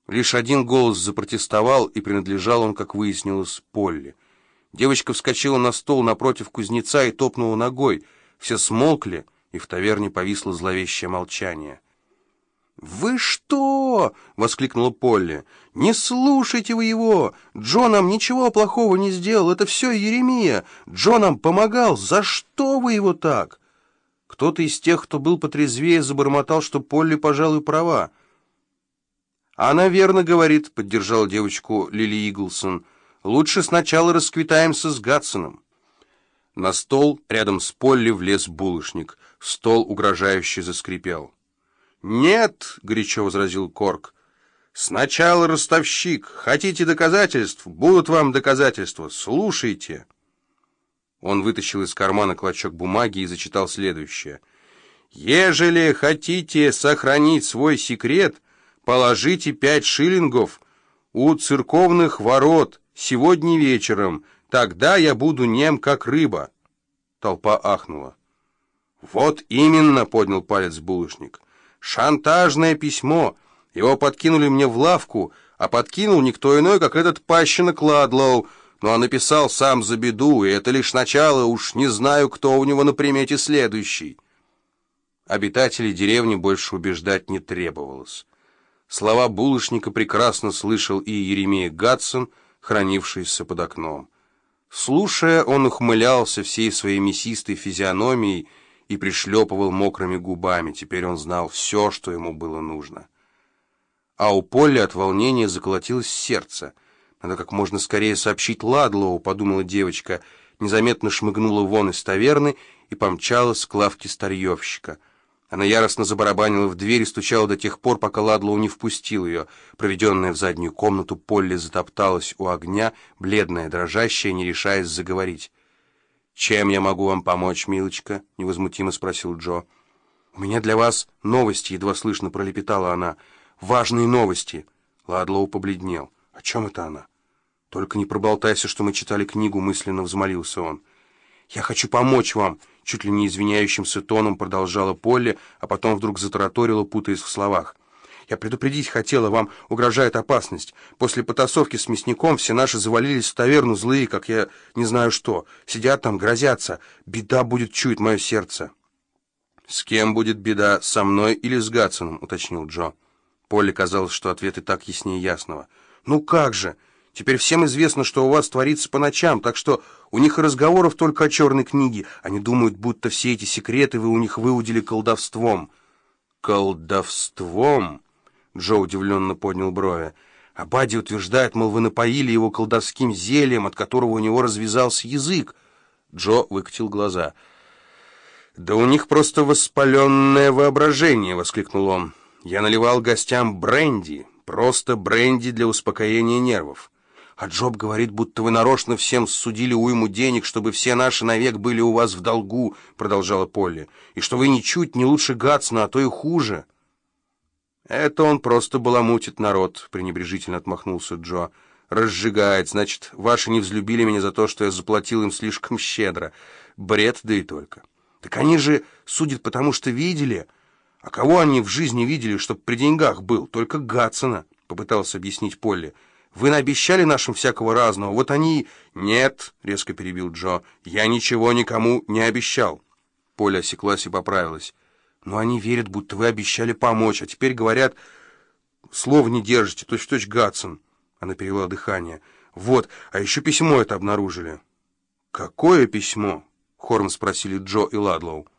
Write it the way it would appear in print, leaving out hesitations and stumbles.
Лишь один голос запротестовал, и принадлежал он, как выяснилось, Полли. Девочка вскочила на стол напротив кузнеца и топнула ногой. Все смолкли, и в таверне повисло зловещее молчание. «Вы что?» — воскликнула Полли. «Не слушайте вы его! Джо нам ничего плохого не сделал, это все Еремия! Джо нам помогал! За что вы его так?» Кто-то из тех, кто был потрезвее, забормотал, что Полли, пожалуй, права. «Она верно говорит», — поддержал девочку Лили Иглсон. «Лучше сначала расквитаемся с Гатсоном». На стол рядом с Полли влез булочник. Стол угрожающе заскрипел. «Нет», — горячо возразил Корк, — «сначала ростовщик. Хотите доказательств? Будут вам доказательства. Слушайте». Он вытащил из кармана клочок бумаги и зачитал следующее. «Ежели хотите сохранить свой секрет, положите 5 шиллингов у церковных ворот сегодня вечером. Тогда я буду нем, как рыба». Толпа ахнула. «Вот именно», — поднял палец булочник. «Шантажное письмо. Его подкинули мне в лавку, а подкинул никто иной, как этот пащенок Ладлоу. Ну а написал сам за беду, и это лишь начало, уж не знаю, кто у него на примете следующий». Обитателей деревни больше убеждать не требовалось. Слова булочника прекрасно слышал и Еремия Гатсон, хранившийся под окном. Слушая, он ухмылялся всей своей мясистой физиономией и пришлепывал мокрыми губами. Теперь он знал все, что ему было нужно. А у Полли от волнения заколотилось сердце. «Надо как можно скорее сообщить Ладлоу», — подумала девочка, незаметно шмыгнула вон из таверны и помчалась к лавке старьевщика. Она яростно забарабанила в дверь и стучала до тех пор, пока Ладлоу не впустил ее. Проведенная в заднюю комнату, Полли затопталась у огня, бледная, дрожащая, не решаясь заговорить. «Чем я могу вам помочь, милочка?» — невозмутимо спросил Джо. «У меня для вас новости», — едва слышно пролепетала она. «Важные новости». Ладлоу побледнел. «О чем это она?» «Только не проболтайся, что мы читали книгу», — мысленно взмолился он. «Я хочу помочь вам», — чуть ли не извиняющимся тоном продолжала Полли, а потом вдруг затараторила, путаясь в словах. «Я предупредить хотела, вам угрожает опасность. После потасовки с мясником все наши завалились в таверну злые, как я не знаю что. Сидят там, грозятся. Беда будет, чует мое сердце». «С кем будет беда, со мной или с Гатсоном?» — уточнил Джо. Полли казалось, что ответ и так яснее ясного. «Ну как же! Теперь всем известно, что у вас творится по ночам, так что у них и разговоров только о черной книге. Они думают, будто все эти секреты вы у них выудили колдовством». «Колдовством?» — Джо удивленно поднял брови. «А Бадди утверждает, мол, вы напоили его колдовским зельем, от которого у него развязался язык». Джо выкатил глаза. «Да у них просто воспаленное воображение!» — воскликнул он. «Я наливал гостям бренди, просто бренди для успокоения нервов. А Джоб говорит, будто вы нарочно всем ссудили уйму денег, чтобы все наши навек были у вас в долгу», — продолжала Полли, «и что вы ничуть не лучше Гатсона, а то и хуже». «Это он просто баламутит народ», — пренебрежительно отмахнулся Джо. «Разжигает, значит, ваши не взлюбили меня за то, что я заплатил им слишком щедро. Бред, да и только». «Так они же судят, потому что видели. А кого они в жизни видели, чтоб при деньгах был? Только Гатсона», — попытался объяснить Полли. «Вы наобещали нашим всякого разного, вот они...» «Нет», — резко перебил Джо, — «я ничего никому не обещал». Полли осеклась и поправилась. «Но они верят, будто вы обещали помочь, а теперь говорят, слов не держите, точь-в-точь Гатсон». Она перевела дыхание. «Вот, а еще письмо это обнаружили». «Какое письмо?» — хором спросили Джо и Ладлоу.